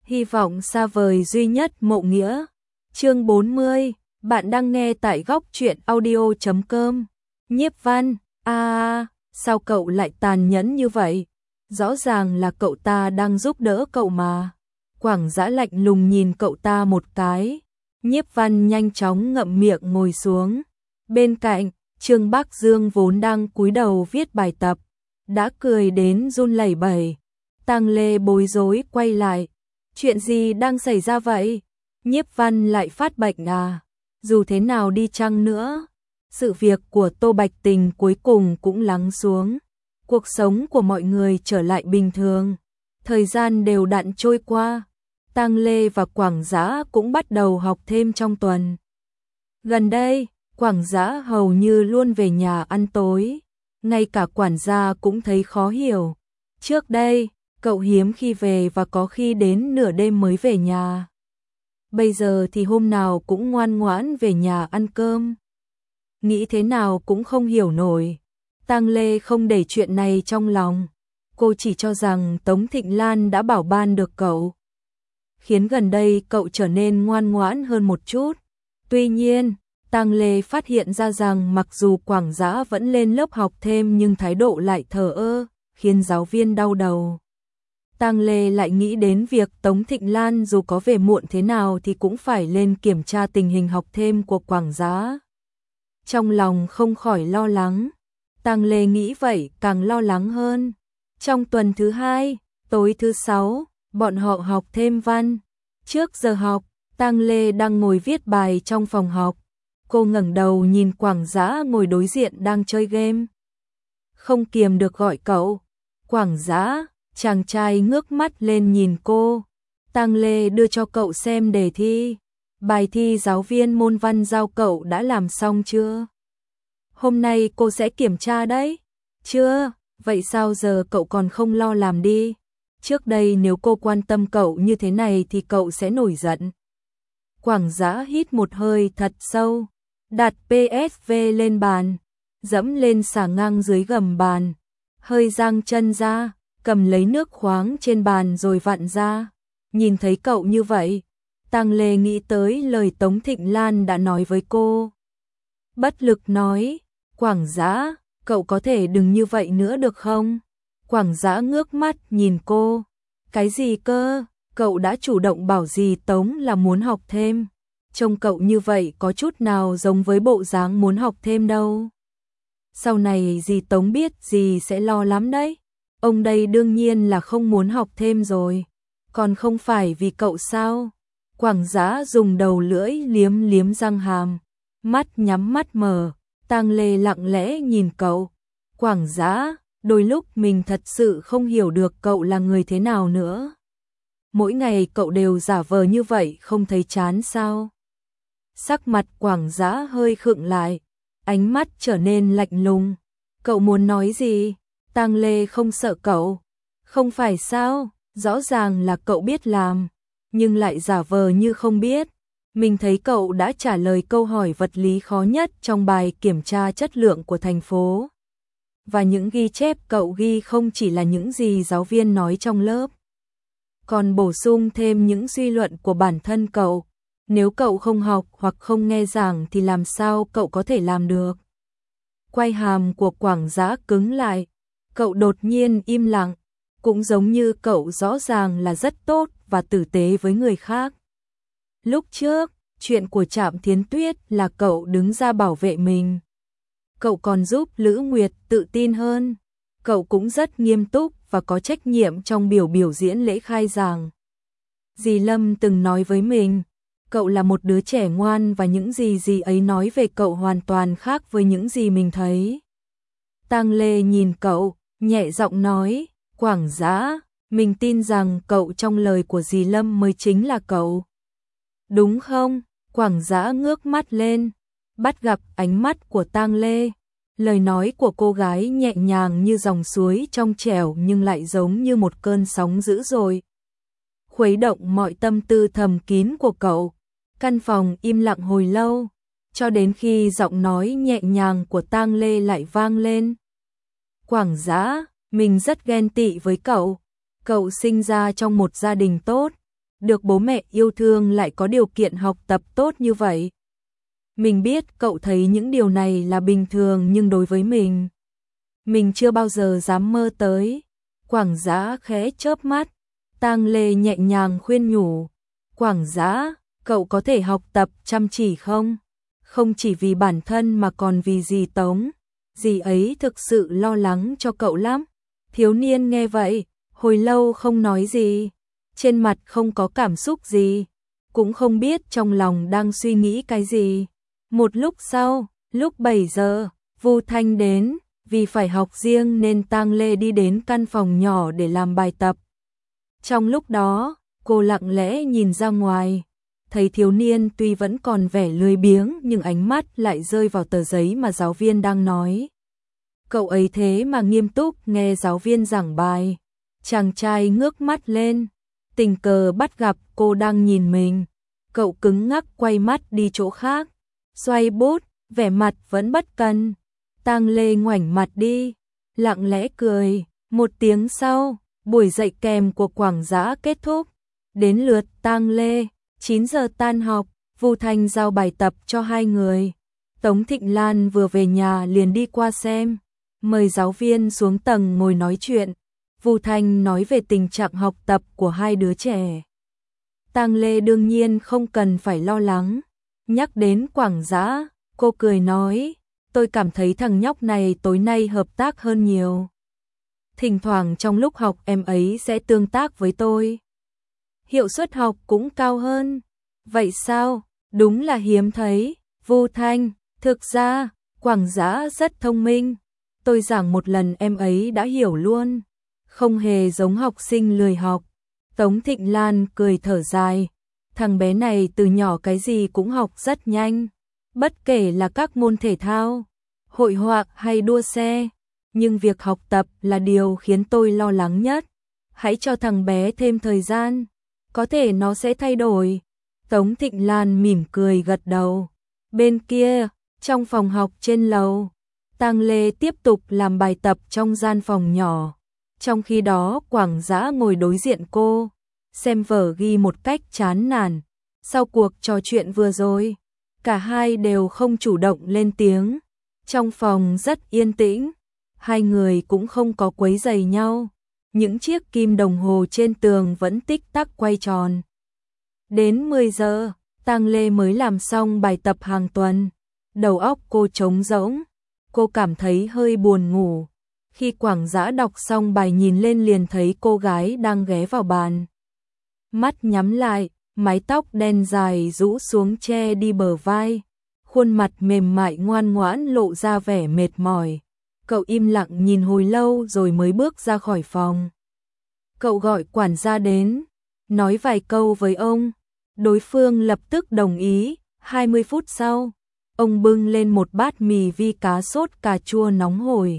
Hy vọng xa vời duy nhất mộ nghĩa. Chương 40, bạn đang nghe tại góc truyện audio.com. Nhiếp Văn, sao cậu lại tàn nhẫn như vậy? Rõ ràng là cậu ta đang giúp đỡ cậu mà. Quảng Dã lạnh lùng nhìn cậu ta một cái. Nhiếp Văn nhanh chóng ngậm miệng ngồi xuống. Bên cạnh, Trương Bác Dương vốn đang cúi đầu viết bài tập, đã cười đến run lẩy bẩy. Tang Lê bối rối quay lại. Chuyện gì đang xảy ra vậy? Nhiếp Văn lại phát bệnh à? Dù thế nào đi chăng nữa, sự việc của Tô Bạch Tình cuối cùng cũng lắng xuống. Cuộc sống của mọi người trở lại bình thường. Thời gian đều đặn trôi qua. Tang Lê và Quảng Dã cũng bắt đầu học thêm trong tuần. Gần đây, Quảng Dã hầu như luôn về nhà ăn tối. Ngay cả quản gia cũng thấy khó hiểu. Trước đây, cậu hiếm khi về và có khi đến nửa đêm mới về nhà. Bây giờ thì hôm nào cũng ngoan ngoãn về nhà ăn cơm. Nghĩ thế nào cũng không hiểu nổi. Tang Lê không để chuyện này trong lòng. Cô chỉ cho rằng Tống Thịnh Lan đã bảo ban được cậu, khiến gần đây cậu trở nên ngoan ngoãn hơn một chút. Tuy nhiên, Tang Lê phát hiện ra rằng mặc dù Quảng Dã vẫn lên lớp học thêm nhưng thái độ lại thờ ơ, khiến giáo viên đau đầu. Tang Lê lại nghĩ đến việc Tống Thịnh Lan dù có về muộn thế nào thì cũng phải lên kiểm tra tình hình học thêm của Quảng Dã. Trong lòng không khỏi lo lắng. Tang Lê nghĩ vậy càng lo lắng hơn. Trong tuần thứ 2, tối thứ 6, bọn họ học thêm văn. Trước giờ học, Tang Lê đang ngồi viết bài trong phòng học. Cô ngẩng đầu nhìn Quảng Dã ngồi đối diện đang chơi game. Không kiềm được gọi cậu. Quảng Dã, chàng trai ngước mắt lên nhìn cô. Tang Lê đưa cho cậu xem đề thi. Bài thi giáo viên môn văn giao cậu đã làm xong chưa? Hôm nay cô sẽ kiểm tra đấy. Chưa, vậy sao giờ cậu còn không lo làm đi? Trước đây nếu cô quan tâm cậu như thế này thì cậu sẽ nổi giận. Quảng Dã hít một hơi thật sâu, đặt PSV lên bàn, dẫm lên xà ngang dưới gầm bàn, hơi giang chân ra, cầm lấy nước khoáng trên bàn rồi vặn ra. Nhìn thấy cậu như vậy, Tang Lê nghĩ tới lời Tống Thịnh Lan đã nói với cô. Bất lực nói, Quảng Dã, cậu có thể đừng như vậy nữa được không? Quảng Dã ngước mắt nhìn cô. Cái gì cơ? Cậu đã chủ động bảo dì Tống là muốn học thêm. Trông cậu như vậy có chút nào giống với bộ dáng muốn học thêm đâu. Sau này dì Tống biết dì sẽ lo lắm đấy. Ông đây đương nhiên là không muốn học thêm rồi. Còn không phải vì cậu sao? Quảng Dã dùng đầu lưỡi liếm liếm răng hàm. Mắt nhắm mắt mở. Tang Lê lặng lẽ nhìn cậu. Quảng Dã, đôi lúc mình thật sự không hiểu được cậu là người thế nào nữa. Mỗi ngày cậu đều giả vờ như vậy không thấy chán sao? Sắc mặt Quảng Dã hơi khựng lại, ánh mắt trở nên lạnh lùng. Cậu muốn nói gì? Tang Lê không sợ cậu. Không phải sao, rõ ràng là cậu biết làm, nhưng lại giả vờ như không biết. Mình thấy cậu đã trả lời câu hỏi vật lý khó nhất trong bài kiểm tra chất lượng của thành phố. Và những ghi chép cậu ghi không chỉ là những gì giáo viên nói trong lớp, còn bổ sung thêm những suy luận của bản thân cậu. Nếu cậu không học hoặc không nghe giảng thì làm sao cậu có thể làm được? Quai hàm của Quảng Dã cứng lại. Cậu đột nhiên im lặng. Cũng giống như cậu rõ ràng là rất tốt và tử tế với người khác. Lúc trước, chuyện của Trạm Thiến Tuyết là cậu đứng ra bảo vệ mình. Cậu còn giúp Lữ Nguyệt tự tin hơn. Cậu cũng rất nghiêm túc và có trách nhiệm trong biểu diễn lễ khai giảng. Dì Lâm từng nói với mình, cậu là một đứa trẻ ngoan và những gì dì ấy nói về cậu hoàn toàn khác với những gì mình thấy. Tang Lê nhìn cậu, nhẹ giọng nói, Quảng Dã, mình tin rằng cậu trong lời của dì Lâm mới chính là cậu. Đúng không? Quảng Dã ngước mắt lên, bắt gặp ánh mắt của Tang Lê. Lời nói của cô gái nhẹ nhàng như dòng suối trong trẻo nhưng lại giống như một cơn sóng dữ dội, khuấy động mọi tâm tư thầm kín của cậu. Căn phòng im lặng hồi lâu, cho đến khi giọng nói nhẹ nhàng của Tang Lê lại vang lên. Quảng Dã, mình rất ghen tị với cậu. Cậu sinh ra trong một gia đình tốt, được bố mẹ yêu thương lại có điều kiện học tập tốt như vậy. Mình biết cậu thấy những điều này là bình thường nhưng đối với mình chưa bao giờ dám mơ tới. Quảng Dã khẽ chớp mắt, Tang Lê nhẹ nhàng khuyên nhủ, Quảng Dã, cậu có thể học tập chăm chỉ không? Không chỉ vì bản thân mà còn vì dì Tống, dì ấy thực sự lo lắng cho cậu lắm. Thiếu niên nghe vậy, hồi lâu không nói gì, trên mặt không có cảm xúc gì, cũng không biết trong lòng đang suy nghĩ cái gì. Một lúc sau, lúc 7 giờ, Vu Thanh đến, vì phải học riêng nên Tang Lê đi đến căn phòng nhỏ để làm bài tập. Trong lúc đó, cô lặng lẽ nhìn ra ngoài, thấy thiếu niên tuy vẫn còn vẻ lười biếng nhưng ánh mắt lại rơi vào tờ giấy mà giáo viên đang nói. Cậu ấy thế mà nghiêm túc nghe giáo viên giảng bài. Chàng trai ngước mắt lên, tình cờ bắt gặp cô đang nhìn mình. Cậu cứng ngắc quay mắt đi chỗ khác, xoay bút, vẻ mặt vẫn bất cần. Tang Lê ngoảnh mặt đi, lặng lẽ cười. Một tiếng sau, buổi dạy kèm của Quảng Dã kết thúc. Đến lượt Tang Lê, 9 giờ tan học, Vu Thanh giao bài tập cho hai người. Tống Thịnh Lan vừa về nhà liền đi qua xem, mời giáo viên xuống tầng ngồi nói chuyện. Vu Thanh nói về tình trạng học tập của hai đứa trẻ. Tang Lê đương nhiên không cần phải lo lắng. Nhắc đến Quảng Dã, cô cười nói, tôi cảm thấy thằng nhóc này tối nay hợp tác hơn nhiều. Thỉnh thoảng trong lúc học em ấy sẽ tương tác với tôi. Hiệu suất học cũng cao hơn. Vậy sao? Đúng là hiếm thấy. Vu Thanh, thực ra, Quảng Dã rất thông minh. Tôi giảng một lần em ấy đã hiểu luôn. Không hề giống học sinh lười học. Tống Thịnh Lan cười thở dài. Thằng bé này từ nhỏ cái gì cũng học rất nhanh. Bất kể là các môn thể thao, hội họa hay đua xe. Nhưng việc học tập là điều khiến tôi lo lắng nhất. Hãy cho thằng bé thêm thời gian, có thể nó sẽ thay đổi. Tống Thịnh Lan mỉm cười gật đầu. Bên kia, trong phòng học trên lầu, Tang Lê tiếp tục làm bài tập trong gian phòng nhỏ. Trong khi đó Quảng Dã ngồi đối diện cô, xem vở ghi một cách chán nản. Sau cuộc trò chuyện vừa rồi, cả hai đều không chủ động lên tiếng. Trong phòng rất yên tĩnh, hai người cũng không có quấy rầy nhau. Những chiếc kim đồng hồ trên tường vẫn tích tắc quay tròn. Đến 10 giờ, Tang Lê mới làm xong bài tập hàng tuần. Đầu óc cô trống rỗng, cô cảm thấy hơi buồn ngủ. Khi Quảng Dã đọc xong bài nhìn lên liền thấy cô gái đang ghé vào bàn. Mắt nhắm lại, mái tóc đen dài rũ xuống che đi bờ vai. Khuôn mặt mềm mại ngoan ngoãn lộ ra vẻ mệt mỏi. Cậu im lặng nhìn hồi lâu rồi mới bước ra khỏi phòng. Cậu gọi quản gia đến, nói vài câu với ông. Đối phương lập tức đồng ý. 20 phút sau, ông bưng lên một bát mì vi cá sốt cà chua nóng hổi.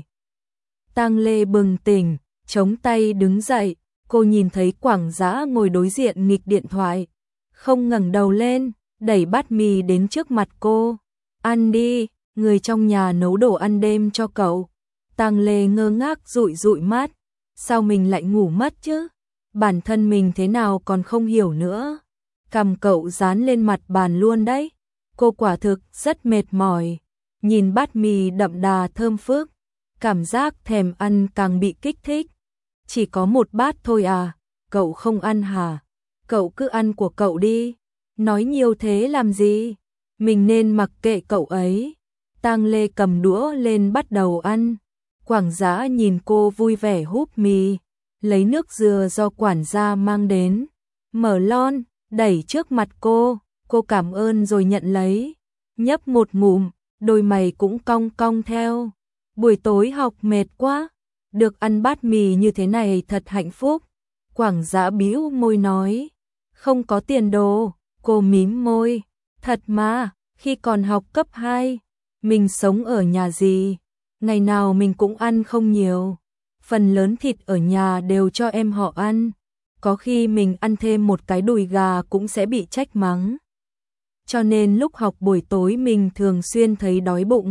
Tang Lê bừng tỉnh, chống tay đứng dậy. Cô nhìn thấy Quảng Dã ngồi đối diện nghịch điện thoại, không ngẩng đầu lên, đẩy bát mì đến trước mặt cô. Ăn đi, người trong nhà nấu đồ ăn đêm cho cậu. Tang Lê ngơ ngác dụi dụi mắt, sao mình lại ngủ mất chứ? Bản thân mình thế nào còn không hiểu nữa. Cằm cậu dán lên mặt bàn luôn đấy. Cô quả thực rất mệt mỏi, nhìn bát mì đậm đà thơm phức, cảm giác thèm ăn càng bị kích thích. Chỉ có một bát thôi à, cậu không ăn hả? Cậu cứ ăn của cậu đi, nói nhiều thế làm gì? Mình nên mặc kệ cậu ấy. Tang Lê cầm đũa lên bắt đầu ăn. Quảng Dã nhìn cô vui vẻ húp mì, lấy nước dừa do quản gia mang đến, mở lon, đẩy trước mặt cô cảm ơn rồi nhận lấy, nhấp một ngụm, đôi mày cũng cong cong theo. Buổi tối học mệt quá, được ăn bát mì như thế này thật hạnh phúc. Quảng Dã bĩu môi nói, không có tiền đồ. Cô mím môi, thật mà, khi còn học cấp 2, mình sống ở nhà gì, ngày nào mình cũng ăn không nhiều. Phần lớn thịt ở nhà đều cho em họ ăn, có khi mình ăn thêm một cái đùi gà cũng sẽ bị trách mắng. Cho nên lúc học buổi tối mình thường xuyên thấy đói bụng.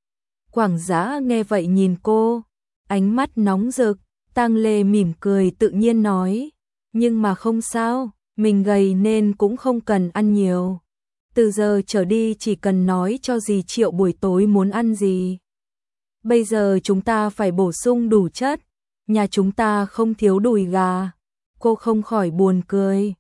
Quảng Dã nghe vậy nhìn cô, ánh mắt nóng rực. Tang Lê mỉm cười tự nhiên nói, nhưng mà không sao, mình gầy nên cũng không cần ăn nhiều. Từ giờ trở đi chỉ cần nói cho dì Triệu buổi tối muốn ăn gì. Bây giờ chúng ta phải bổ sung đủ chất, nhà chúng ta không thiếu đùi gà. Cô không khỏi buồn cười.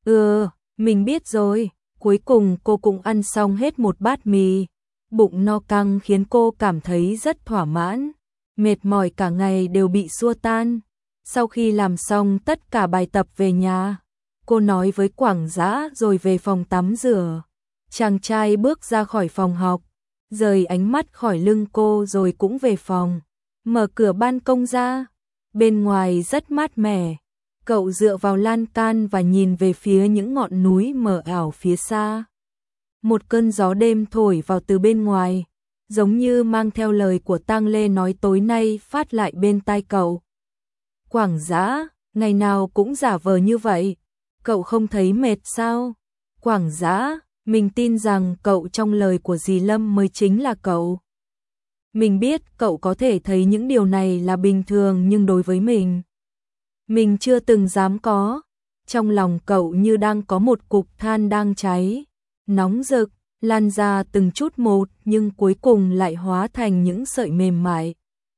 Mình biết rồi. Cuối cùng cô cũng ăn xong hết một bát mì. Bụng no căng khiến cô cảm thấy rất thỏa mãn. Mệt mỏi cả ngày đều bị xua tan. Sau khi làm xong tất cả bài tập về nhà, cô nói với Quảng Dã rồi về phòng tắm rửa. Chàng trai bước ra khỏi phòng học, rời ánh mắt khỏi lưng cô rồi cũng về phòng. Mở cửa ban công ra, bên ngoài rất mát mẻ. Cậu dựa vào lan can và nhìn về phía những ngọn núi mờ ảo phía xa. Một cơn gió đêm thổi vào từ bên ngoài, giống như mang theo lời của Tang Lê nói tối nay phát lại bên tai cậu. Quảng Dã, ngày nào cũng giả vờ như vậy, cậu không thấy mệt sao? Quảng Dã, mình tin rằng cậu trong lời của dì Lâm mới chính là cậu. Mình biết cậu có thể thấy những điều này là bình thường nhưng đối với mình chưa từng dám có. Trong lòng cậu như đang có một cục than đang cháy, nóng rực, lan ra từng chút một nhưng cuối cùng lại hóa thành những sợi mềm mại.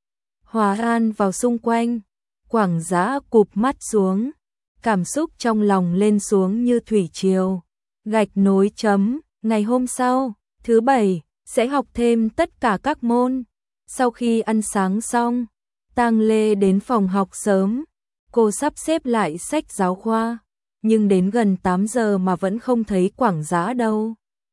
Hòa an vào xung quanh, Quảng Dã cụp mắt xuống, cảm xúc trong lòng lên xuống như thủy triều. Gạch nối chấm, ngày hôm sau, thứ Bảy, sẽ học thêm tất cả các môn. Sau khi ăn sáng xong, Tang Lê đến phòng học sớm. Cô sắp xếp lại sách giáo khoa, nhưng đến gần 8 giờ mà vẫn không thấy Quảng Dã đâu.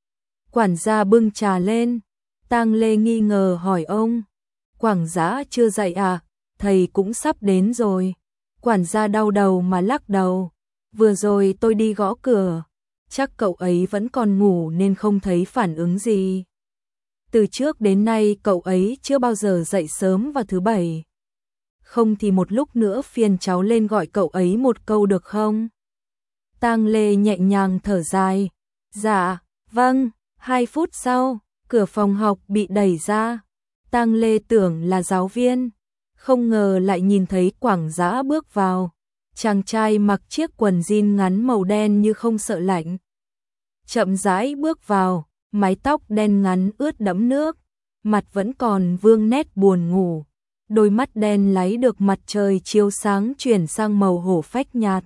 Quản gia bưng trà lên, Tang Lê nghi ngờ hỏi ông, Quảng Dã chưa dậy à? Thầy cũng sắp đến rồi. Quản gia đau đầu mà lắc đầu, vừa rồi tôi đi gõ cửa, chắc cậu ấy vẫn còn ngủ nên không thấy phản ứng gì. Từ trước đến nay cậu ấy chưa bao giờ dậy sớm vào thứ Bảy. Không thì một lúc nữa phiền cháu lên gọi cậu ấy một câu được không? Tang Lê nhẹ nhàng thở dài. Dạ, vâng. 2 phút sau, cửa phòng học bị đẩy ra. Tang Lê tưởng là giáo viên, không ngờ lại nhìn thấy Quảng Dã bước vào. Chàng trai mặc chiếc quần jean ngắn màu đen như không sợ lạnh. Chậm rãi bước vào, mái tóc đen ngắn ướt đẫm nước, mặt vẫn còn vương nét buồn ngủ. Đôi mắt đen láy được mặt trời chiếu sáng chuyển sang màu hổ phách nhạt.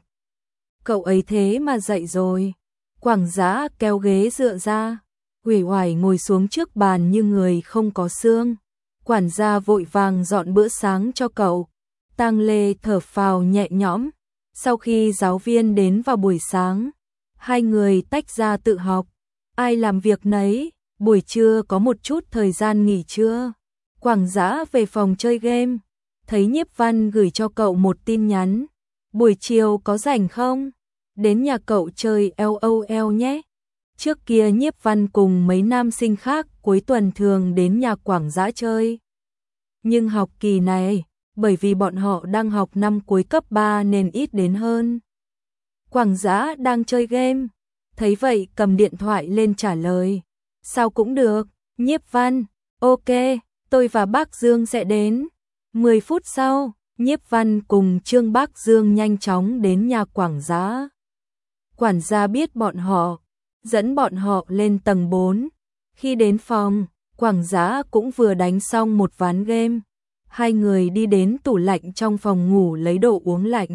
Cậu ấy thế mà dậy rồi. Quảng Dã kéo ghế dựa ra, uể oải ngồi xuống trước bàn như người không có xương. Quản gia vội vàng dọn bữa sáng cho cậu. Tang Lê thở phào nhẹ nhõm. Sau khi giáo viên đến vào buổi sáng, hai người tách ra tự học. Ai làm việc nấy, buổi trưa có một chút thời gian nghỉ trưa. Quảng Dã về phòng chơi game, thấy Nhiếp Văn gửi cho cậu một tin nhắn. Buổi chiều có rảnh không? Đến nhà cậu chơi LOL nhé. Trước kia Nhiếp Văn cùng mấy nam sinh khác cuối tuần thường đến nhà Quảng Dã chơi. Nhưng học kỳ này, bởi vì bọn họ đang học năm cuối cấp 3 nên ít đến hơn. Quảng Dã đang chơi game, thấy vậy cầm điện thoại lên trả lời. Sao cũng được, Nhiếp Văn, ok, tôi và bác Dương sẽ đến. 10 phút sau, Nhiếp Văn cùng Trương Bác Dương nhanh chóng đến nhà Quảng Dã. Quản gia biết bọn họ, dẫn bọn họ lên tầng 4. Khi đến phòng, Quảng Dã cũng vừa đánh xong một ván game. Hai người đi đến tủ lạnh trong phòng ngủ lấy đồ uống lạnh.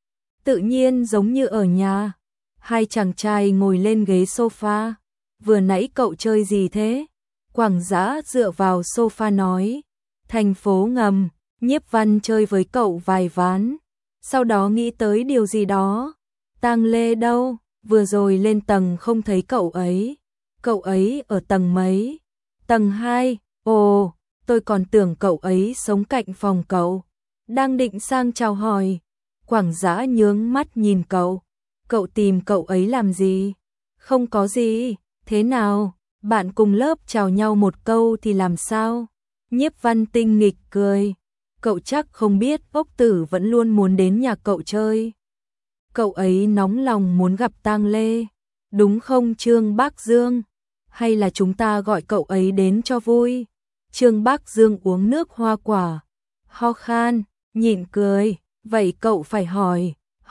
Tự nhiên giống như ở nhà. Hai chàng trai ngồi lên ghế sofa. Vừa nãy cậu chơi gì thế? Quảng Dã dựa vào sofa nói. Thành phố ngầm, Nhiếp Văn chơi với cậu vài ván. Sau đó nghĩ tới điều gì đó. Tang Lê đâu? Vừa rồi lên tầng không thấy cậu ấy. Cậu ấy ở tầng mấy? Tầng 2. Ồ, tôi còn tưởng cậu ấy sống cạnh phòng cậu. Đang định sang chào hỏi. Quảng Dã nhướng mắt nhìn cậu. Cậu tìm cậu ấy làm gì? Không có gì. Thế nào? Bạn cùng lớp chào nhau một câu thì làm sao? Nhiếp Văn tinh nghịch cười. Cậu chắc không biết Ốc Tử vẫn luôn muốn đến nhà cậu chơi. Cậu ấy nóng lòng muốn gặp Tang Lê. Đúng không Trương Bác Dương? Hay là chúng ta gọi cậu ấy đến cho vui? Trương Bác Dương uống nước hoa quả, ho khan, nhịn cười. Vậy cậu phải hỏi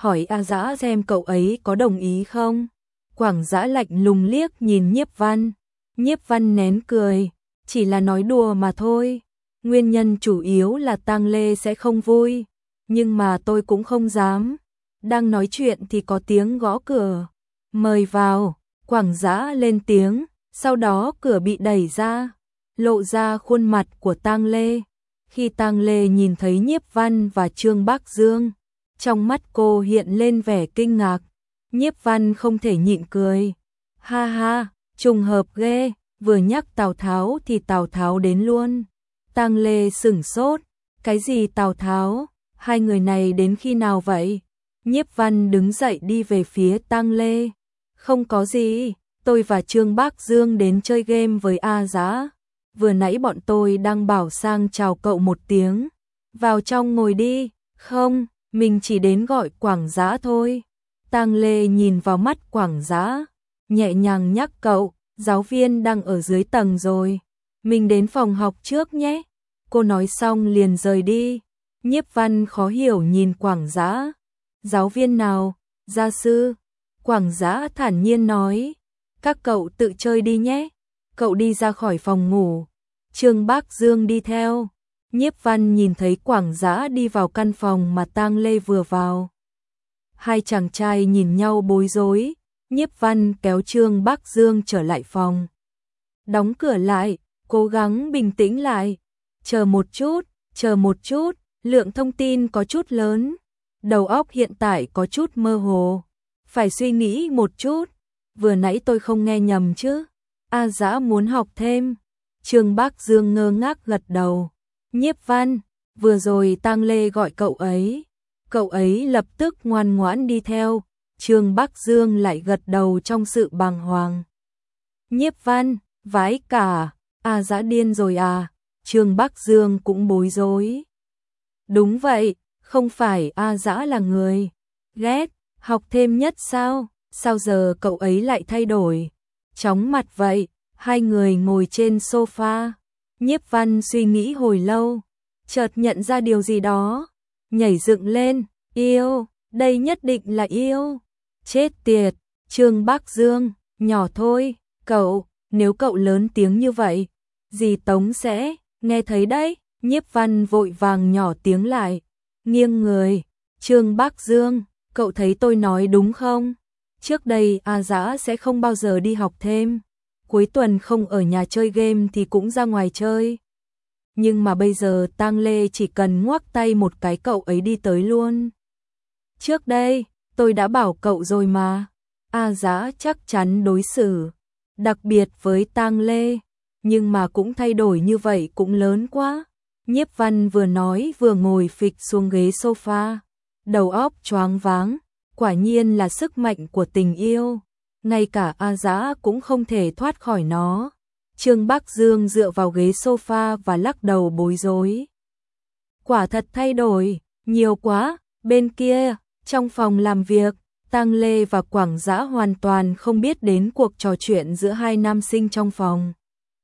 hỏi A Dã xem cậu ấy có đồng ý không. Quảng Dã lạnh lùng liếc nhìn Nhiếp Văn. Nhiếp Văn nén cười, chỉ là nói đùa mà thôi. Nguyên nhân chủ yếu là Tang Lê sẽ không vui, nhưng mà tôi cũng không dám. Đang nói chuyện thì có tiếng gõ cửa. Mời vào, Quảng Dã lên tiếng, sau đó cửa bị đẩy ra, lộ ra khuôn mặt của Tang Lê. Khi Tang Lê nhìn thấy Nhiếp Văn và Trương Bác Dương, trong mắt cô hiện lên vẻ kinh ngạc. Nhiếp Văn không thể nhịn cười. Ha ha, trùng hợp ghê, vừa nhắc Tào Tháo thì Tào Tháo đến luôn. Tang Lê sửng sốt, cái gì Tào Tháo, hai người này đến khi nào vậy? Nhiếp Văn đứng dậy đi về phía Tang Lê. Không có gì, tôi và Trương Bác Dương đến chơi game với A Dã. Vừa nãy bọn tôi đang bảo sang chào cậu một tiếng. Vào trong ngồi đi. Không, mình chỉ đến gọi Quảng Dã thôi. Tang Lê nhìn vào mắt Quảng Dã, nhẹ nhàng nhắc cậu, giáo viên đang ở dưới tầng rồi. Mình đến phòng học trước nhé. Cô nói xong liền rời đi. Nhiếp Văn khó hiểu nhìn Quảng Dã. Giáo viên nào? Gia sư. Quảng Dã thản nhiên nói. Các cậu tự chơi đi nhé. Cậu đi ra khỏi phòng ngủ. Trương Bác Dương đi theo. Nhiếp Văn nhìn thấy Quảng Dã đi vào căn phòng mà Tang Lê vừa vào. Hai chàng trai nhìn nhau bối rối. Nhiếp Văn kéo Trương Bác Dương trở lại phòng. Đóng cửa lại, cố gắng bình tĩnh lại. Chờ một chút, lượng thông tin có chút lớn. Đầu óc hiện tại có chút mơ hồ. Phải suy nghĩ một chút. Vừa nãy tôi không nghe nhầm chứ? A Dã muốn học thêm. Trương Bác Dương ngơ ngác gật đầu. Nhiếp Văn, vừa rồi Tang Lê gọi cậu ấy. Cậu ấy lập tức ngoan ngoãn đi theo. Trương Bác Dương lại gật đầu trong sự bàng hoàng. Nhiếp Văn, vãi cả, A Dã điên rồi à? Trương Bác Dương cũng bối rối. Đúng vậy, không phải A Dã là người ghét học thêm nhất sao? Sao giờ cậu ấy lại thay đổi? Chóng mặt vậy. Hai người ngồi trên sofa. Nhiếp Văn suy nghĩ hồi lâu, chợt nhận ra điều gì đó, nhảy dựng lên. Yêu, đây nhất định là yêu. Chết tiệt, Trương Bác Dương, nhỏ thôi, cậu, nếu cậu lớn tiếng như vậy, dì Tống sẽ nghe thấy đấy. Nhiếp Văn vội vàng nhỏ tiếng lại, nghiêng người. Trương Bác Dương, cậu thấy tôi nói đúng không? Trước đây A Dã sẽ không bao giờ đi học thêm. Cuối tuần không ở nhà chơi game thì cũng ra ngoài chơi. Nhưng mà bây giờ Tang Lê chỉ cần ngoắc tay một cái cậu ấy đi tới luôn. Trước đây, tôi đã bảo cậu rồi mà. A Dã chắc chắn đối xử đặc biệt với Tang Lê, nhưng mà cũng thay đổi như vậy cũng lớn quá. Nhiếp Văn vừa nói vừa ngồi phịch xuống ghế sofa, đầu óc choáng váng, quả nhiên là sức mạnh của tình yêu. Ngay cả A Dã cũng không thể thoát khỏi nó. Trương Bác Dương dựa vào ghế sofa và lắc đầu bối rối. Quả thật thay đổi, nhiều quá. Bên kia, trong phòng làm việc, Tang Lê và Quảng Dã hoàn toàn không biết đến cuộc trò chuyện giữa hai nam sinh trong phòng.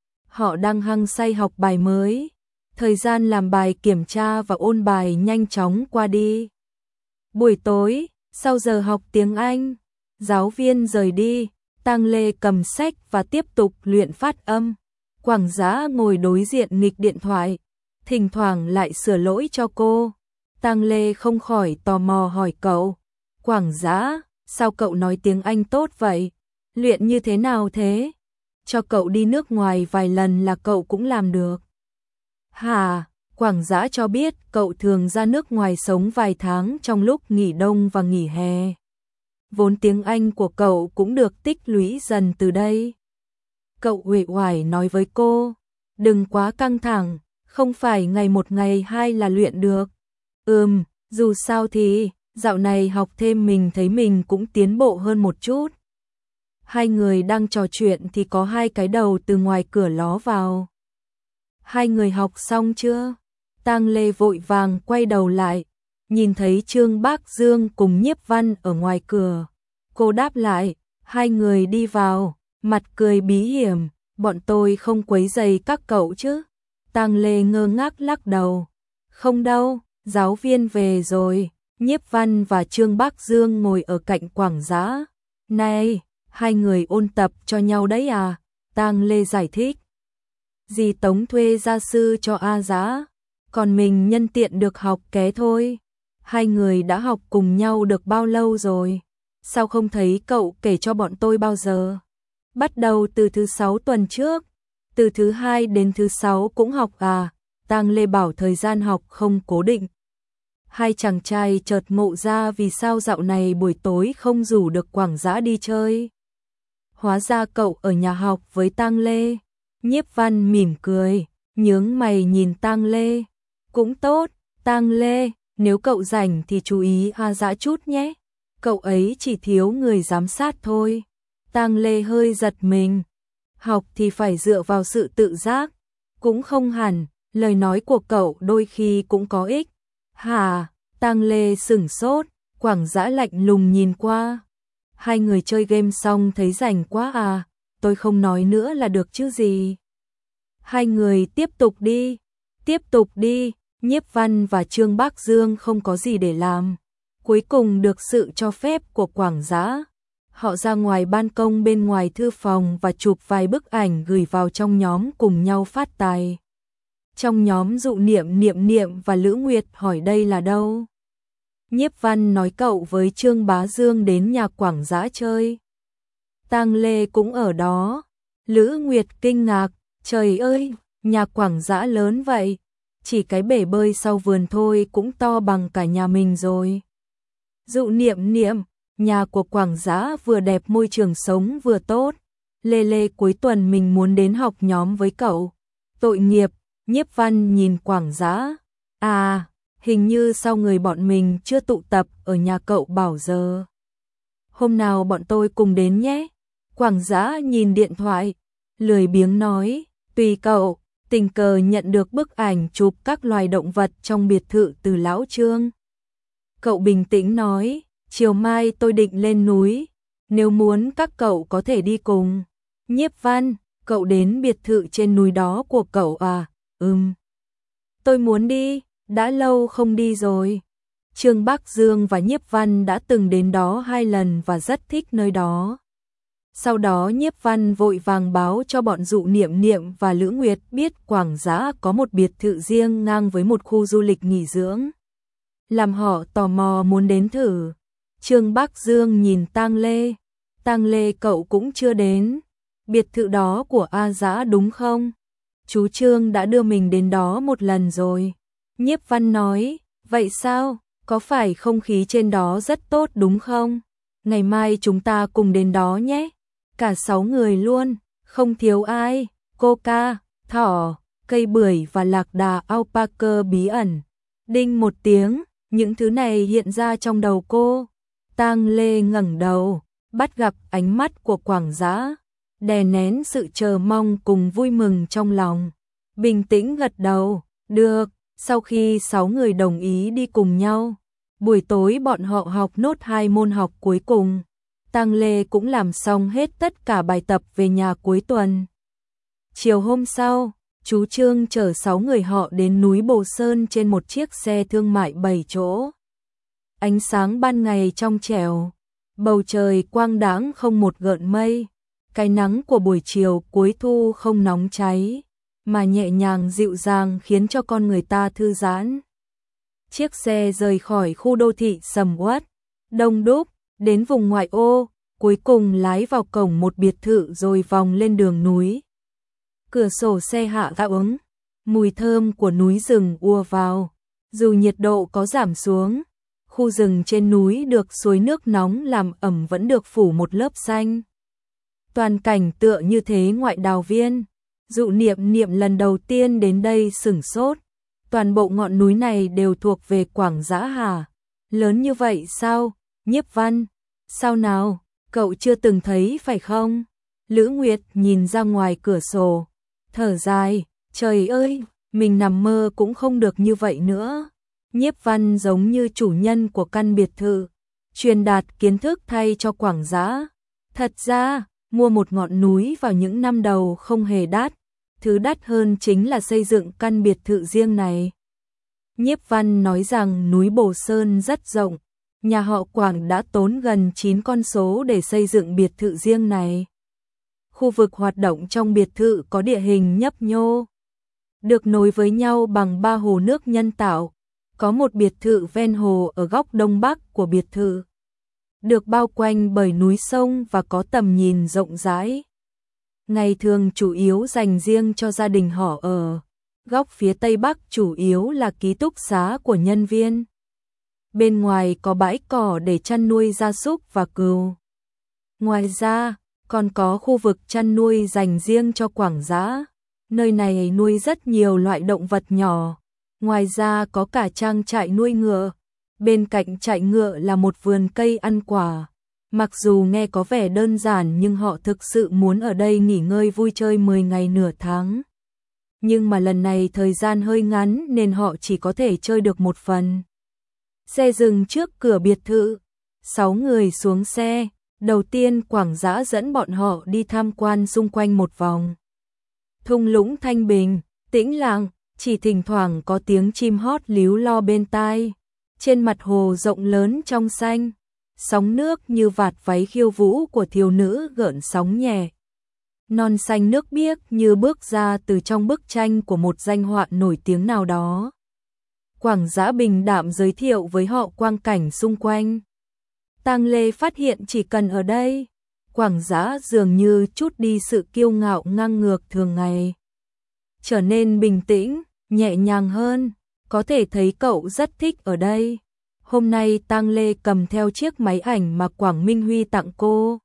Họ đang hăng say học bài mới. Thời gian làm bài kiểm tra và ôn bài nhanh chóng qua đi. Buổi tối, sau giờ học tiếng Anh, giáo viên rời đi, Tang Lê cầm sách và tiếp tục luyện phát âm. Quảng Dã ngồi đối diện nghịch điện thoại, thỉnh thoảng lại sửa lỗi cho cô. Tang Lê không khỏi tò mò hỏi cậu, Quảng Dã, sao cậu nói tiếng Anh tốt vậy? Luyện như thế nào thế? Cho cậu đi nước ngoài vài lần là cậu cũng làm được. Hả? Quảng Dã cho biết cậu thường ra nước ngoài sống vài tháng trong lúc nghỉ đông và nghỉ hè. Vốn tiếng Anh của cậu cũng được tích lũy dần từ đây. Cậu uể oải nói với cô, đừng quá căng thẳng, không phải ngày một ngày hai là luyện được. Dù sao thì, dạo này học thêm mình thấy mình cũng tiến bộ hơn một chút. Hai người đang trò chuyện thì có hai cái đầu từ ngoài cửa ló vào. Hai người học xong chưa? Tang Lê vội vàng quay đầu lại, nhìn thấy Trương Bác Dương cùng Nhiếp Văn ở ngoài cửa. Cô đáp lại, hai người đi vào, mặt cười bí hiểm, bọn tôi không quấy rầy các cậu chứ? Tang Lê ngơ ngác lắc đầu. Không đâu, giáo viên về rồi, Nhiếp Văn và Trương Bác Dương ngồi ở cạnh Quảng Dã. Này, hai người ôn tập cho nhau đấy à? Tang Lê giải thích. Dì Tống thuê gia sư cho A Dã, còn mình nhân tiện được học ké thôi. Hai người đã học cùng nhau được bao lâu rồi? Sao không thấy cậu kể cho bọn tôi bao giờ? Bắt đầu từ thứ 6 tuần trước, từ thứ 2 đến thứ 6 cũng học à? Tang Lê bảo thời gian học không cố định. Hai chàng trai chợt ngộ ra vì sao dạo này buổi tối không rủ được Quảng Dã đi chơi. Hóa ra cậu ở nhà học với Tang Lê. Nhiếp Văn mỉm cười, nhướng mày nhìn Tang Lê. Cũng tốt, Tang Lê, nếu cậu rảnh thì chú ý A Dã chút nhé. Cậu ấy chỉ thiếu người giám sát thôi. Tang Lê hơi giật mình. Học thì phải dựa vào sự tự giác. Cũng không hẳn, lời nói của cậu đôi khi cũng có ích. Hả? Tang Lê sửng sốt, Quảng Dã lạnh lùng nhìn qua. Hai người chơi game xong thấy rảnh quá à? Tôi không nói nữa là được chứ gì. Hai người tiếp tục đi. Nhiếp Văn và Trương Bác Dương không có gì để làm. Cuối cùng được sự cho phép của Quảng Dã. Họ ra ngoài ban công bên ngoài thư phòng và chụp vài bức ảnh gửi vào trong nhóm cùng nhau phát tài. Trong nhóm Dụ Niệm và Lữ Nguyệt hỏi đây là đâu. Nhiếp Văn nói cậu với Trương Bá Dương đến nhà Quảng Dã chơi. Tang Lê cũng ở đó. Lữ Nguyệt kinh ngạc, trời ơi, nhà Quảng Dã lớn vậy. Chỉ cái bể bơi sau vườn thôi cũng to bằng cả nhà mình rồi. Dụ Niệm, nhà của Quảng Dã vừa đẹp môi trường sống vừa tốt. Lê cuối tuần mình muốn đến học nhóm với cậu. Tội nghiệp, Nhiếp Văn nhìn Quảng Dã. À, hình như sau người bọn mình chưa tụ tập ở nhà cậu bảo giờ. Hôm nào bọn tôi cùng đến nhé. Quảng Dã nhìn điện thoại, lười biếng nói, tùy cậu. Tình cờ nhận được bức ảnh chụp các loài động vật trong biệt thự từ Lão Trương. Cậu bình tĩnh nói, chiều mai tôi định lên núi, nếu muốn các cậu có thể đi cùng. Nhiếp Văn, cậu đến biệt thự trên núi đó của cậu à? Tôi muốn đi, đã lâu không đi rồi. Trương Bác Dương và Nhiếp Văn đã từng đến đó 2 lần và rất thích nơi đó. Sau đó Nhiếp Văn vội vàng báo cho bọn Dụ Niệm và Lữ Nguyệt biết Quảng Dã có một biệt thự riêng ngang với một khu du lịch nghỉ dưỡng. Làm họ tò mò muốn đến thử. Trương Bác Dương nhìn Tang Lê. Tang Lê cậu cũng chưa đến. Biệt thự đó của A Dã đúng không? Chú Trương đã đưa mình đến đó một lần rồi. Nhiếp Văn nói, vậy sao? Có phải không khí trên đó rất tốt đúng không? Ngày mai chúng ta cùng đến đó nhé. Cả 6 người luôn, không thiếu ai. Coca, thỏ, cây bưởi và lạc đà alpaca bí ẩn. Đinh một tiếng, những thứ này hiện ra trong đầu cô. Tang Lê ngẩng đầu, bắt gặp ánh mắt của Quảng Dã, đè nén sự chờ mong cùng vui mừng trong lòng. Bình tĩnh gật đầu, được. Sau khi 6 người đồng ý đi cùng nhau, buổi tối bọn họ học nốt 2 môn học cuối cùng. Tang Lê cũng làm xong hết tất cả bài tập về nhà cuối tuần. Chiều hôm sau, chú Trương chở 6 người họ đến núi Bồ Sơn trên một chiếc xe thương mại 7 chỗ. Ánh sáng ban ngày trong trẻo, bầu trời quang đãng không một gợn mây. Cái nắng của buổi chiều cuối thu không nóng cháy, mà nhẹ nhàng dịu dàng khiến cho con người ta thư giãn. Chiếc xe rời khỏi khu đô thị sầm uất, đông đúc, đến vùng ngoại ô, cuối cùng lái vào cổng một biệt thự rồi vòng lên đường núi. Cửa sổ xe hạ ống, mùi thơm của núi rừng ùa vào. Dù nhiệt độ có giảm xuống, khu rừng trên núi được suối nước nóng làm ẩm vẫn được phủ một lớp xanh. Toàn cảnh tựa như thế ngoại đào viên. Dụ Niệm lần đầu tiên đến đây sửng sốt. Toàn bộ ngọn núi này đều thuộc về Quảng Dã hả? Lớn như vậy sao? Nhiếp Văn, sao nào? Cậu chưa từng thấy phải không? Lữ Nguyệt nhìn ra ngoài cửa sổ, thở dài, trời ơi, mình nằm mơ cũng không được như vậy nữa. Nhiếp Văn giống như chủ nhân của căn biệt thự, truyền đạt kiến thức thay cho Quảng Dã. Thật ra, mua một ngọn núi vào những năm đầu không hề đắt, thứ đắt hơn chính là xây dựng căn biệt thự riêng này. Nhiếp Văn nói rằng núi Bồ Sơn rất rộng, nhà họ Quảng đã tốn gần 9 con số để xây dựng biệt thự riêng này. Khu vực hoạt động trong biệt thự có địa hình nhấp nhô, được nối với nhau bằng 3 hồ nước nhân tạo. Có một biệt thự ven hồ ở góc đông bắc của biệt thự, được bao quanh bởi núi sông và có tầm nhìn rộng rãi. Ngày thường chủ yếu dành riêng cho gia đình họ ở. Góc phía tây bắc chủ yếu là ký túc xá của nhân viên. Bên ngoài có bãi cỏ để chăn nuôi gia súc và cừu. Ngoài ra, còn có khu vực chăn nuôi dành riêng cho Quảng Dã. Nơi này nuôi rất nhiều loại động vật nhỏ. Ngoài ra có cả trang trại nuôi ngựa. Bên cạnh trại ngựa là một vườn cây ăn quả. Mặc dù nghe có vẻ đơn giản nhưng họ thực sự muốn ở đây nghỉ ngơi vui chơi 10 ngày nửa tháng. Nhưng mà lần này thời gian hơi ngắn nên họ chỉ có thể chơi được một phần. Xe dừng trước cửa biệt thự. 6 người xuống xe. Đầu tiên Quảng Dã dẫn bọn họ đi tham quan xung quanh một vòng. Thung lũng thanh bình, tĩnh lặng, chỉ thỉnh thoảng có tiếng chim hót líu lo bên tai. Trên mặt hồ rộng lớn trong xanh, sóng nước như vạt váy khiêu vũ của thiếu nữ gợn sóng nhẹ. Non xanh nước biếc như bước ra từ trong bức tranh của một danh họa nổi tiếng nào đó. Quảng Dã bình đạm giới thiệu với họ quang cảnh xung quanh. Tang Lê phát hiện chỉ cần ở đây, Quảng Dã dường như chút đi sự kiêu ngạo ngang ngược thường ngày. Trở nên bình tĩnh, nhẹ nhàng hơn, có thể thấy cậu rất thích ở đây. Hôm nay Tang Lê cầm theo chiếc máy ảnh mà Quảng Minh Huy tặng cô.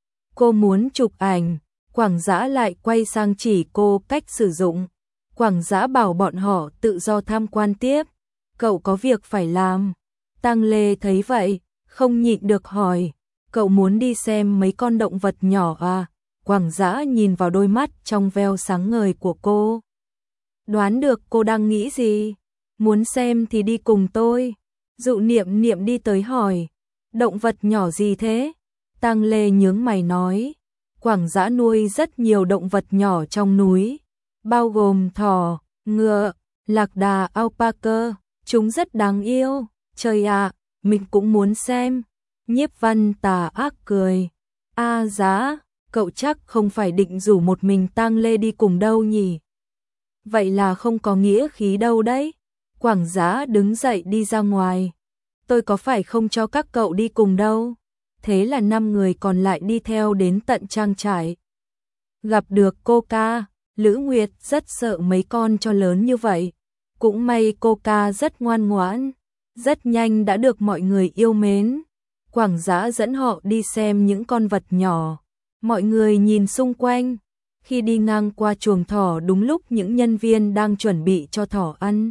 Cô muốn chụp ảnh, Quảng Dã lại quay sang chỉ cô cách sử dụng. Quảng Dã bảo bọn họ tự do tham quan tiếp, cậu có việc phải làm. Tang Lê thấy vậy, không nhịn được hỏi, cậu muốn đi xem mấy con động vật nhỏ à? Quảng Dã nhìn vào đôi mắt trong veo sáng ngời của cô. Đoán được cô đang nghĩ gì, muốn xem thì đi cùng tôi. Dụ Niệm Niệm đi tới hỏi, động vật nhỏ gì thế? Tang Lê nhướng mày nói, Quảng Dã nuôi rất nhiều động vật nhỏ trong núi, bao gồm thỏ, ngựa, lạc đà, alpaca, chúng rất đáng yêu. Trời ạ, mình cũng muốn xem. Nhiếp Văn tà ác cười, Dã, cậu chắc không phải định rủ một mình Tang Lê đi cùng đâu nhỉ? Vậy là không có nghĩa khí đâu đấy. Quảng Dã đứng dậy đi ra ngoài. Tôi có phải không cho các cậu đi cùng đâu. Thế là 5 người còn lại đi theo đến tận trang trại. Gặp được cô ca, Lữ Nguyệt rất sợ mấy con cho lớn như vậy. Cũng may cô ca rất ngoan ngoãn, rất nhanh đã được mọi người yêu mến. Quảng Dã dẫn họ đi xem những con vật nhỏ. Mọi người nhìn xung quanh. Khi đi ngang qua chuồng thỏ đúng lúc những nhân viên đang chuẩn bị cho thỏ ăn.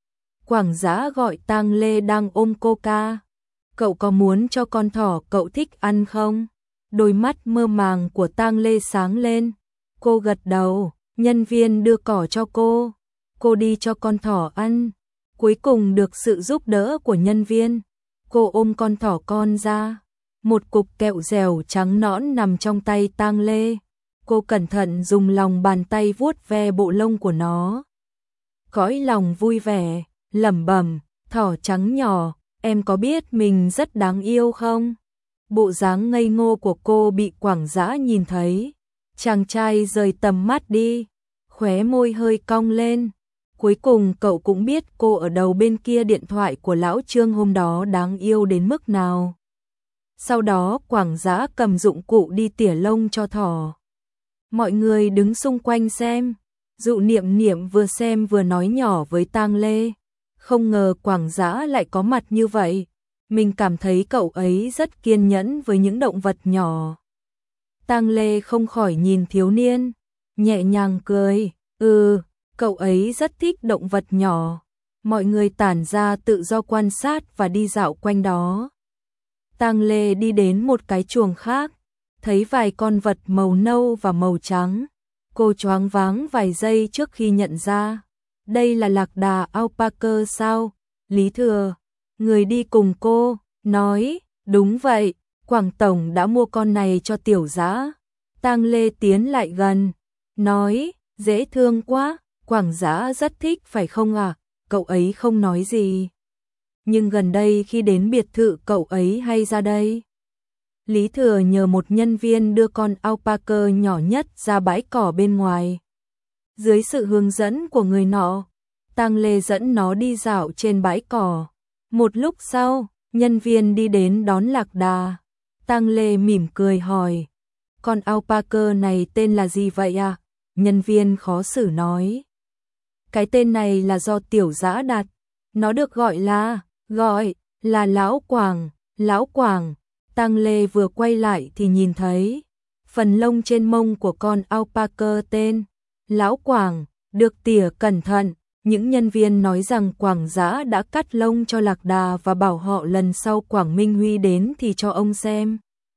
Quảng Dã gọi Tang Lê đang ôm cô ca. Cậu có muốn cho con thỏ cậu thích ăn không? Đôi mắt mơ màng của Tang Lê sáng lên. Cô gật đầu, nhân viên đưa cỏ cho cô. Cô đi cho con thỏ ăn. Cuối cùng được sự giúp đỡ của nhân viên. Cô ôm con thỏ con ra. Một cục kẹo dẻo trắng nõn nằm trong tay Tang Lê. Cô cẩn thận dùng lòng bàn tay vuốt ve bộ lông của nó. Cõi lòng vui vẻ, lẩm bẩm, thỏ trắng nhỏ, em có biết mình rất đáng yêu không? Bộ dáng ngây ngô của cô bị Quảng Dã nhìn thấy. Chàng trai rời tầm mắt đi, khóe môi hơi cong lên. Cuối cùng cậu cũng biết cô ở đầu bên kia điện thoại của lão Trương hôm đó đáng yêu đến mức nào. Sau đó Quảng Dã cầm dụng cụ đi tỉa lông cho thỏ. Mọi người đứng xung quanh xem. Dụ Niệm Niệm vừa xem vừa nói nhỏ với Tang Lê. Không ngờ Quảng Dã lại có mặt như vậy. Mình cảm thấy cậu ấy rất kiên nhẫn với những động vật nhỏ. Tang Lê không khỏi nhìn thiếu niên, nhẹ nhàng cười. Cậu ấy rất thích động vật nhỏ. Mọi người tản ra tự do quan sát và đi dạo quanh đó. Tang Lê đi đến một cái chuồng khác, thấy vài con vật màu nâu và màu trắng. Cô choáng váng vài giây trước khi nhận ra. Đây là lạc đà alpaca sao? Lý Thừa, người đi cùng cô, nói, đúng vậy, Quảng Tổng đã mua con này cho Tiểu Dã. Tang Lê tiến lại gần, nói, dễ thương quá, Quảng Dã rất thích phải không ạ? cậu ấy không nói gì. Nhưng gần đây khi đến biệt thự cậu ấy hay ra đây. Lý Thừa nhờ một nhân viên đưa con alpaca nhỏ nhất ra bãi cỏ bên ngoài. Dưới sự hướng dẫn của người nọ, Tang Lê dẫn nó đi dạo trên bãi cỏ. Một lúc sau, nhân viên đi đến đón Lạc Đà. Tang Lê mỉm cười hỏi, con alpaca này tên là gì vậy à? Nhân viên khó xử nói, cái tên này là do Tiểu Dã đặt, nó được gọi là Lão Quảng. Lão Quảng. Tang Lê vừa quay lại thì nhìn thấy phần lông trên mông của con alpaca tên Lão Quảng được tỉa cẩn thận. Những nhân viên nói rằng Quảng Dã đã cắt lông cho Lạc Đà và bảo họ lần sau Quảng Minh Huy đến thì cho ông xem.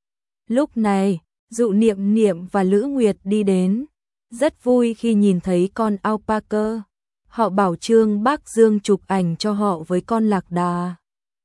Lúc này, Dụ Niệm Niệm và Lữ Nguyệt đi đến, rất vui khi nhìn thấy con alpaca. Họ bảo Trương Bác Dương chụp ảnh cho họ với con Lạc Đà.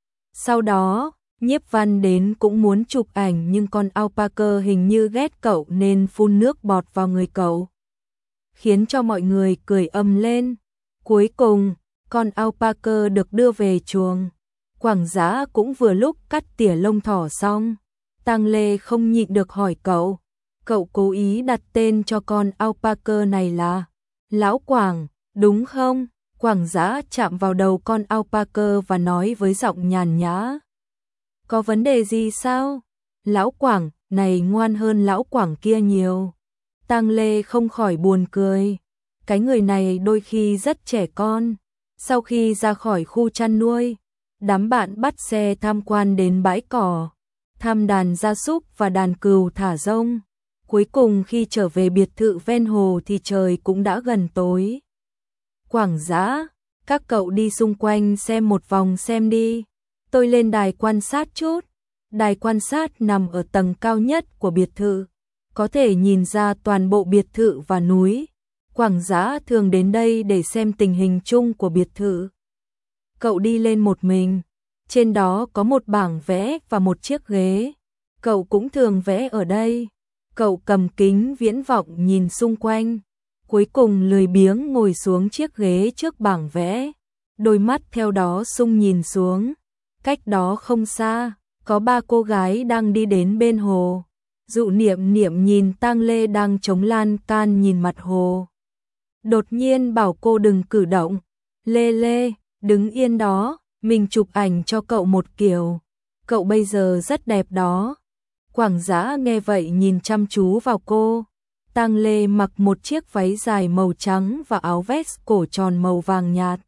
Sau đó, Nhiếp Văn đến cũng muốn chụp ảnh nhưng con alpaca hình như ghét cậu nên phun nước bọt vào người cậu, khiến cho mọi người cười ầm lên. Cuối cùng, con alpaca được đưa về chuồng. Quảng Dã cũng vừa lúc cắt tỉa lông thỏ xong. Tang Lê không nhịn được hỏi cậu cố ý đặt tên cho con alpaca này là Lão Quảng, đúng không? Quảng Dã chạm vào đầu con alpaca và nói với giọng nhàn nhã, có vấn đề gì sao? Lão Quảng này ngoan hơn Lão Quảng kia nhiều. Tang Lê không khỏi buồn cười. Cái người này đôi khi rất trẻ con. Sau khi ra khỏi khu chăn nuôi, đám bạn bắt xe tham quan đến bãi cỏ, thăm đàn gia súc và đàn cừu thả rông. Cuối cùng khi trở về biệt thự ven hồ thì trời cũng đã gần tối. Quảng Dã, các cậu đi xung quanh xem một vòng xem đi. Tôi lên đài quan sát chút. Đài quan sát nằm ở tầng cao nhất của biệt thự, có thể nhìn ra toàn bộ biệt thự và núi. Quảng Dã thường đến đây để xem tình hình chung của biệt thự. Cậu đi lên một mình, trên đó có một bảng vẽ và một chiếc ghế. Cậu cũng thường vẽ ở đây. Cậu cầm kính viễn vọng nhìn xung quanh, cuối cùng lười biếng ngồi xuống chiếc ghế trước bảng vẽ. Đôi mắt theo đó sung nhìn xuống. Cách đó không xa, có 3 cô gái đang đi đến bên hồ. Dụ Niệm Niệm nhìn Tang Lê đang chống lan can nhìn mặt hồ. Đột nhiên bảo cô đừng cử động. Lê Lê, đứng yên đó, mình chụp ảnh cho cậu một kiểu. Cậu bây giờ rất đẹp đó. Quảng Dã nghe vậy nhìn chăm chú vào cô. Tang Lê mặc một chiếc váy dài màu trắng và áo vest cổ tròn màu vàng nhạt.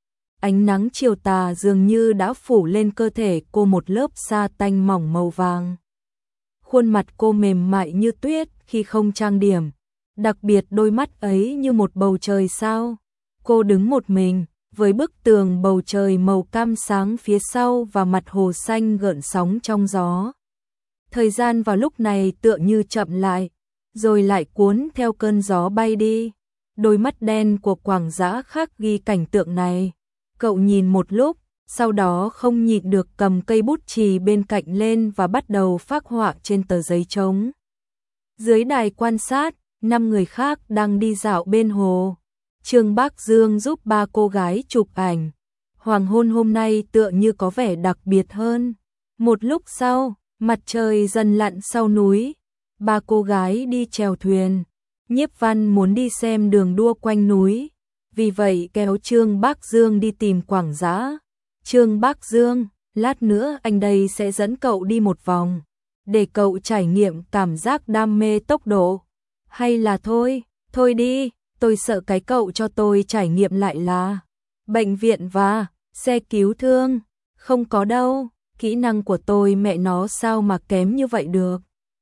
Ánh nắng chiều tà dường như đã phủ lên cơ thể cô một lớp sa tanh mỏng màu vàng. Khuôn mặt cô mềm mại như tuyết khi không trang điểm, đặc biệt đôi mắt ấy như một bầu trời sao. Cô đứng một mình, với bức tường bầu trời màu cam sáng phía sau và mặt hồ xanh gợn sóng trong gió. Thời gian vào lúc này tựa như chậm lại, rồi lại cuốn theo cơn gió bay đi. Đôi mắt đen của Quảng Dã khắc ghi cảnh tượng này. Cậu nhìn một lúc, sau đó không nhịn được cầm cây bút chì bên cạnh lên và bắt đầu phác họa trên tờ giấy trống. Dưới đài quan sát, 5 người khác đang đi dạo bên hồ. Trương Bác Dương giúp 3 cô gái chụp ảnh. Hoàng hôn hôm nay tựa như có vẻ đặc biệt hơn. Một lúc sau, mặt trời dần lặn sau núi. 3 cô gái đi chèo thuyền. Nhiếp Văn muốn đi xem đường đua quanh núi, vì vậy kéo Trương Bác Dương đi tìm Quảng Dã. Trương Bác Dương, lát nữa anh đây sẽ dẫn cậu đi một vòng, để cậu trải nghiệm cảm giác đam mê tốc độ. Hay là thôi đi, tôi sợ cái cậu cho tôi trải nghiệm lại là bệnh viện và xe cứu thương. Không có đâu, kỹ năng của tôi mẹ nó sao mà kém như vậy được.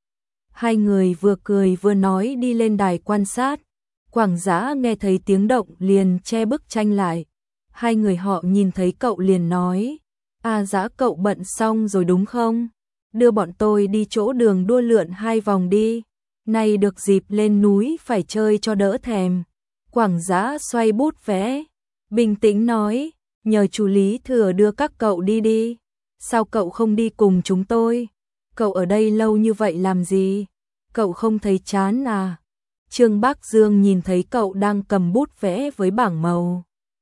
Hai người vừa cười vừa nói đi lên đài quan sát. Quảng Dã nghe thấy tiếng động liền che bức tranh lại. Hai người họ nhìn thấy cậu liền nói, Dã cậu bận xong rồi đúng không? Đưa bọn tôi đi chỗ đường đua lượn 2 vòng đi. Này được dịp lên núi phải chơi cho đỡ thèm. Quảng Dã xoay bút vẽ, bình tĩnh nói, nhờ chú Lý Thừa đưa các cậu đi đi. Sao cậu không đi cùng chúng tôi? Cậu ở đây lâu như vậy làm gì? Cậu không thấy chán à? Trương Bác Dương nhìn thấy cậu đang cầm bút vẽ với bảng màu.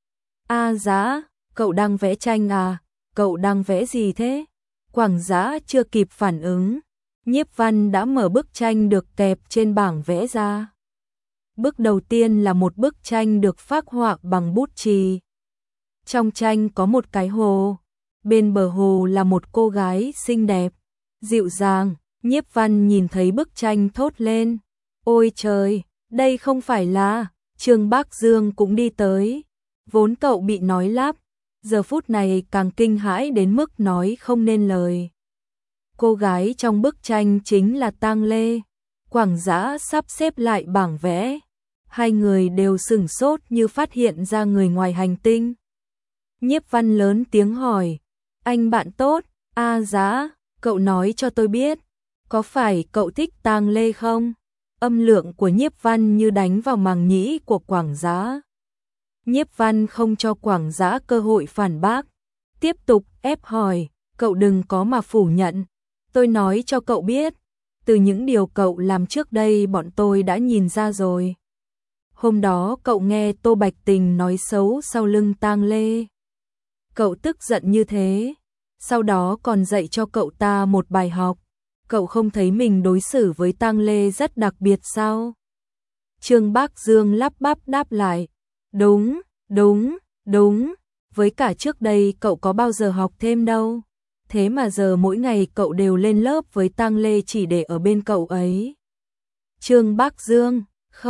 A Dã, cậu đang vẽ tranh à? Cậu đang vẽ gì thế? Quảng Dã chưa kịp phản ứng, Nhiếp Văn đã mở bức tranh được kẹp trên bảng vẽ ra. Bức đầu tiên là một bức tranh được phác họa bằng bút chì. Trong tranh có một cái hồ, bên bờ hồ là một cô gái xinh đẹp, dịu dàng. Nhiếp Văn nhìn thấy bức tranh thốt lên, ôi trời, đây không phải là... Trương Bác Dương cũng đi tới, vốn cậu bị nói lắp, giờ phút này càng kinh hãi đến mức nói không nên lời. Cô gái trong bức tranh chính là Tang Lê. Quảng Dã sắp xếp lại bảng vẽ, hai người đều sửng sốt như phát hiện ra người ngoài hành tinh. Nhiếp Văn lớn tiếng hỏi, anh bạn tốt, A Dã, cậu nói cho tôi biết, có phải cậu thích Tang Lê không? Âm lượng của Nhiếp Văn như đánh vào màng nhĩ của Quảng Dã. Nhiếp Văn không cho Quảng Dã cơ hội phản bác, tiếp tục ép hỏi, cậu đừng có mà phủ nhận, tôi nói cho cậu biết, từ những điều cậu làm trước đây bọn tôi đã nhìn ra rồi. Hôm đó cậu nghe Tô Bạch Tình nói xấu sau lưng Tang Lê. Cậu tức giận như thế, sau đó còn dạy cho cậu ta một bài học. Cậu không thấy mình đối xử với Tang Lê rất đặc biệt sao? Trương Bác Dương lắp bắp đáp lại, đúng, đúng, đúng, với cả trước đây cậu có bao giờ học thêm đâu. Thế mà giờ mỗi ngày cậu đều lên lớp với Tang Lê chỉ để ở bên cậu ấy. Trương Bác Dương,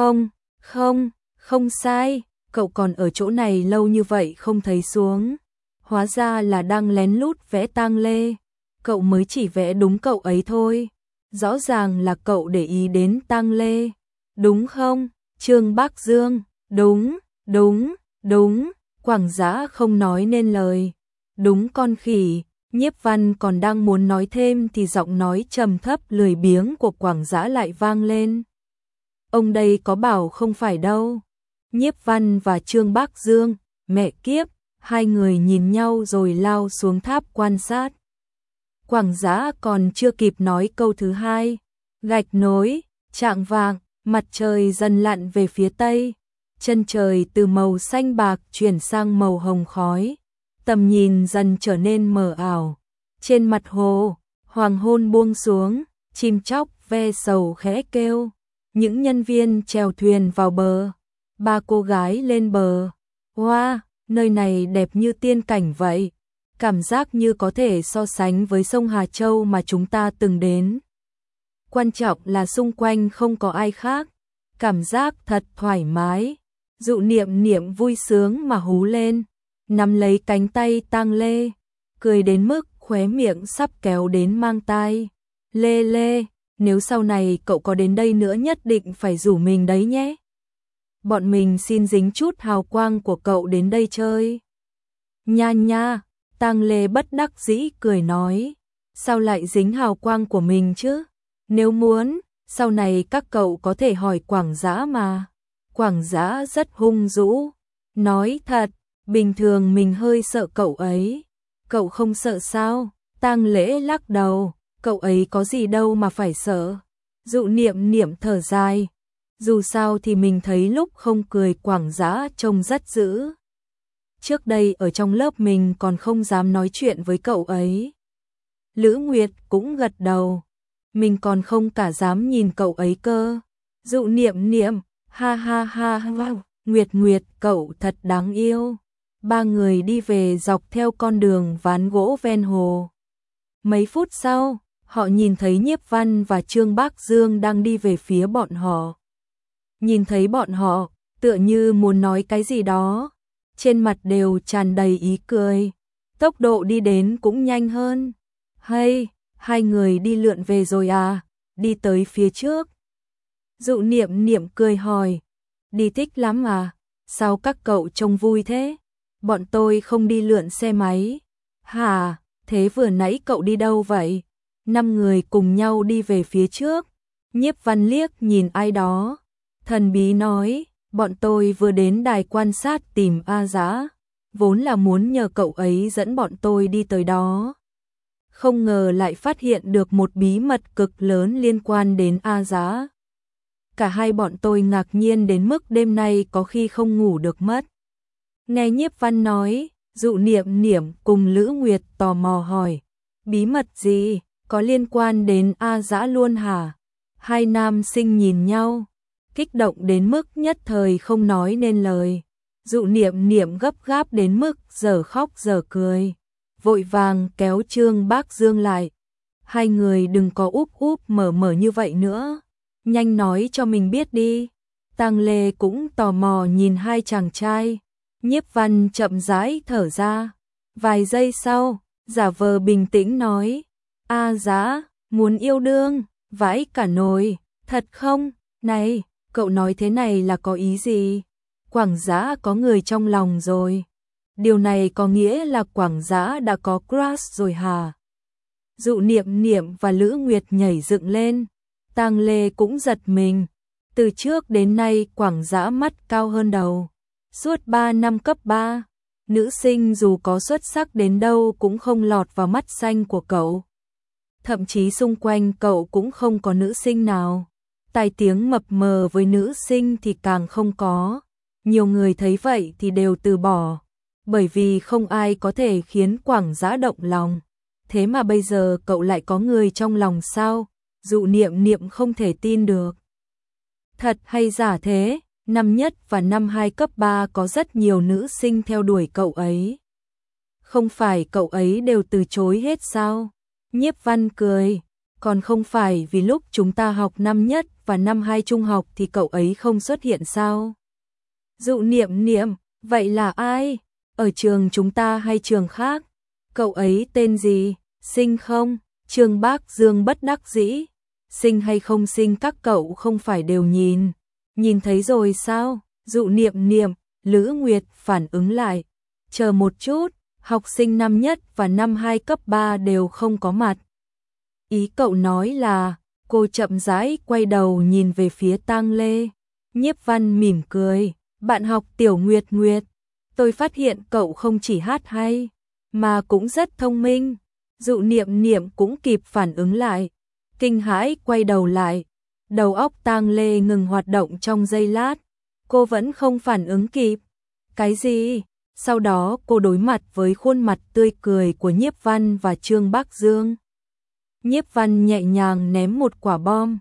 không sai, cậu còn ở chỗ này lâu như vậy không thấy xuống. Hóa ra là đang lén lút vẽ Tang Lê. Cậu mới chỉ vẽ đúng cậu ấy thôi. Rõ ràng là cậu để ý đến Tang Lê. Đúng không, Trương Bác Dương? Đúng, đúng, đúng. Quảng Dã không nói nên lời. Đúng con khỉ. Nhiếp Văn còn đang muốn nói thêm thì giọng nói trầm thấp lười biếng của Quảng Dã lại vang lên. Ông đây có bảo không phải đâu. Nhiếp Văn và Trương Bác Dương, mẹ kiếp, hai người nhìn nhau rồi lao xuống tháp quan sát. Quảng Dã còn chưa kịp nói câu thứ hai, gạch nối, chạng vạng, mặt trời dần lặn về phía tây, chân trời từ màu xanh bạc chuyển sang màu hồng khói, tầm nhìn dần trở nên mờ ảo. Trên mặt hồ, hoàng hôn buông xuống, chim chóc ve sầu khẽ kêu, những nhân viên chèo thuyền vào bờ, ba cô gái lên bờ. Wow, nơi này đẹp như tiên cảnh vậy. Cảm giác như có thể so sánh với sông Hà Châu mà chúng ta từng đến. Quan trọng là xung quanh không có ai khác. Cảm giác thật thoải mái. Dụ Niệm Niệm vui sướng mà hú lên, nắm lấy cánh tay Tang Lê, cười đến mức khóe miệng sắp kéo đến mang tai. Lê Lê, nếu sau này cậu có đến đây nữa nhất định phải rủ mình đấy nhé. Bọn mình xin dính chút hào quang của cậu đến đây chơi. Nha nha. Tang Lê bất đắc dĩ cười nói, sao lại dính hào quang của mình chứ? Nếu muốn, sau này các cậu có thể hỏi Quảng Dã mà. Quảng Dã rất hung dữ, nói thật, bình thường mình hơi sợ cậu ấy. Cậu không sợ sao? Tang Lễ lắc đầu, cậu ấy có gì đâu mà phải sợ. Dụ Niệm Niệm thở dài, dù sao thì mình thấy lúc không cười Quảng Dã trông rất dữ. Trước đây ở trong lớp mình còn không dám nói chuyện với cậu ấy. Lữ Nguyệt cũng gật đầu, mình còn không cả dám nhìn cậu ấy cơ. Dụ Niệm Niệm, ha ha ha ha, Nguyệt Nguyệt cậu thật đáng yêu. Ba người đi về dọc theo con đường ván gỗ ven hồ. Mấy phút sau, họ nhìn thấy Nhiếp Văn và Trương Bác Dương đang đi về phía bọn họ. Nhìn thấy bọn họ, tựa như muốn nói cái gì đó. Trên mặt đều tràn đầy ý cười, tốc độ đi đến cũng nhanh hơn. Hay, hai người đi lượn về rồi à, đi tới phía trước. Dụ Niệm Niệm cười hỏi, đi thích lắm à, sao các cậu trông vui thế? Bọn tôi không đi lượn xe máy. Hả, thế vừa nãy cậu đi đâu vậy? 5 người cùng nhau đi về phía trước. Nhiếp Văn liếc nhìn ai đó, thần bí nói, bọn tôi vừa đến đài quan sát tìm A Dã, vốn là muốn nhờ cậu ấy dẫn bọn tôi đi tới đó. Không ngờ lại phát hiện được một bí mật cực lớn liên quan đến A Dã. Cả hai bọn tôi ngạc nhiên đến mức đêm nay có khi không ngủ được mất. Nghe Nhiếp Văn nói, Dụ Niệm Niệm cùng Lữ Nguyệt tò mò hỏi, bí mật gì, có liên quan đến A Dã luôn hả? Hai nam sinh nhìn nhau, kích động đến mức nhất thời không nói nên lời. Dụ Niệm Niệm gấp gáp đến mức giờ khóc giờ cười, vội vàng kéo Trương Bác Dương lại. Hai người đừng có úp úp mở mở như vậy nữa, nhanh nói cho mình biết đi. Tang Lê cũng tò mò nhìn hai chàng trai. Nhiếp Văn chậm rãi thở ra, vài giây sau, giả vờ bình tĩnh nói, A Dã, muốn yêu đương, vãi cả nồi, thật không? Này, cậu nói thế này là có ý gì? Quảng Dã có người trong lòng rồi. Điều này có nghĩa là Quảng Dã đã có crush rồi hả? Dụ Niệm Niệm và Lữ Nguyệt nhảy dựng lên, Tang Lê cũng giật mình. Từ trước đến nay Quảng Dã mắt cao hơn đầu. Suốt 3 năm cấp 3, nữ sinh dù có xuất sắc đến đâu cũng không lọt vào mắt xanh của cậu. Thậm chí xung quanh cậu cũng không có nữ sinh nào. Tai tiếng mập mờ với nữ sinh thì càng không có. Nhiều người thấy vậy thì đều từ bỏ, bởi vì không ai có thể khiến Quảng Dã động lòng. Thế mà bây giờ cậu lại có người trong lòng sao? Dụ Niệm Niệm không thể tin được. Thật hay giả thế? Năm nhất và năm 2 cấp 3 có rất nhiều nữ sinh theo đuổi cậu ấy. Không phải cậu ấy đều từ chối hết sao? Nhiếp Văn cười, còn không phải vì lúc chúng ta học năm nhất và năm 2 trung học thì cậu ấy không xuất hiện sao? Dụ Niệm Niệm, vậy là ai? Ở trường chúng ta hay trường khác? Cậu ấy tên gì? Xinh không? Trương Bác Dương bất đắc dĩ. Xinh hay không xinh các cậu không phải đều nhìn thấy rồi sao? Dụ Niệm Niệm, Lữ Nguyệt phản ứng lại. Chờ một chút, học sinh năm nhất và năm 2 cấp 3 đều không có mặt. Ý cậu nói là, cô chậm rãi quay đầu nhìn về phía Tang Lê. Nhiếp Văn mỉm cười, bạn học Tiểu Nguyệt Nguyệt, tôi phát hiện cậu không chỉ hát hay, mà cũng rất thông minh. Dụ Niệm Niệm cũng kịp phản ứng lại, kinh hãi quay đầu lại. Đầu óc Tang Lê ngừng hoạt động trong giây lát, cô vẫn không phản ứng kịp. Cái gì? Sau đó cô đối mặt với khuôn mặt tươi cười của Nhiếp Văn và Trương Bác Dương. Nhiếp Văn nhẹ nhàng ném một quả bom.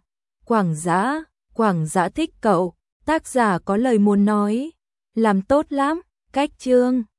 Quảng Dã thích cậu, tác giả có lời muốn nói. Làm tốt lắm, cách Trương.